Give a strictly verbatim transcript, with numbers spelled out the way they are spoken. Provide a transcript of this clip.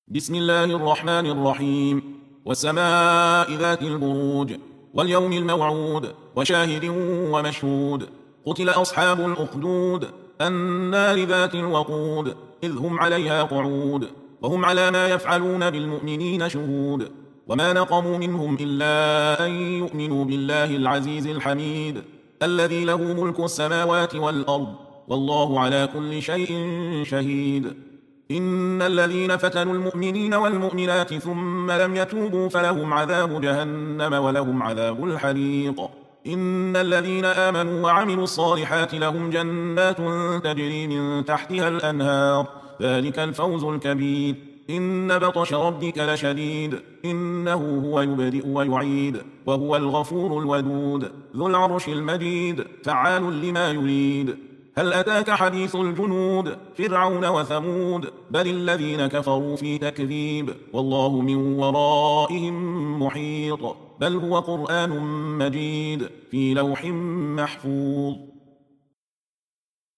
بسم الله الرحمن الرحيم. والسماء ذات البروج واليوم الموعود وشاهد ومشهود. قتل أصحاب الأخدود النار ذات الوقود إذ هم عليها قعود وهم على ما يفعلون بالمؤمنين شهود. وما نقموا منهم إلا أن يؤمنوا بالله العزيز الحميد الذي له ملك السماوات والأرض والله على كل شيء شهيد. إن الذين فتنوا المؤمنين والمؤمنات ثم لم يتوبوا فلهم عذاب جهنم ولهم عذاب الحريق. إن الذين آمنوا وعملوا الصالحات لهم جنات تجري من تحتها الأنهار ذلك الفوز الكبير. إن بطش ربك لشديد إنه هو يبدئ ويعيد وهو الغفور الودود ذو العرش المجيد فعال لما يريد. هل أتاك حديث الجنود فرعون وثمود بل الذين كفروا في تكذيب والله من ورائهم محيط بل هو قرآن مجيد في لوح محفوظ.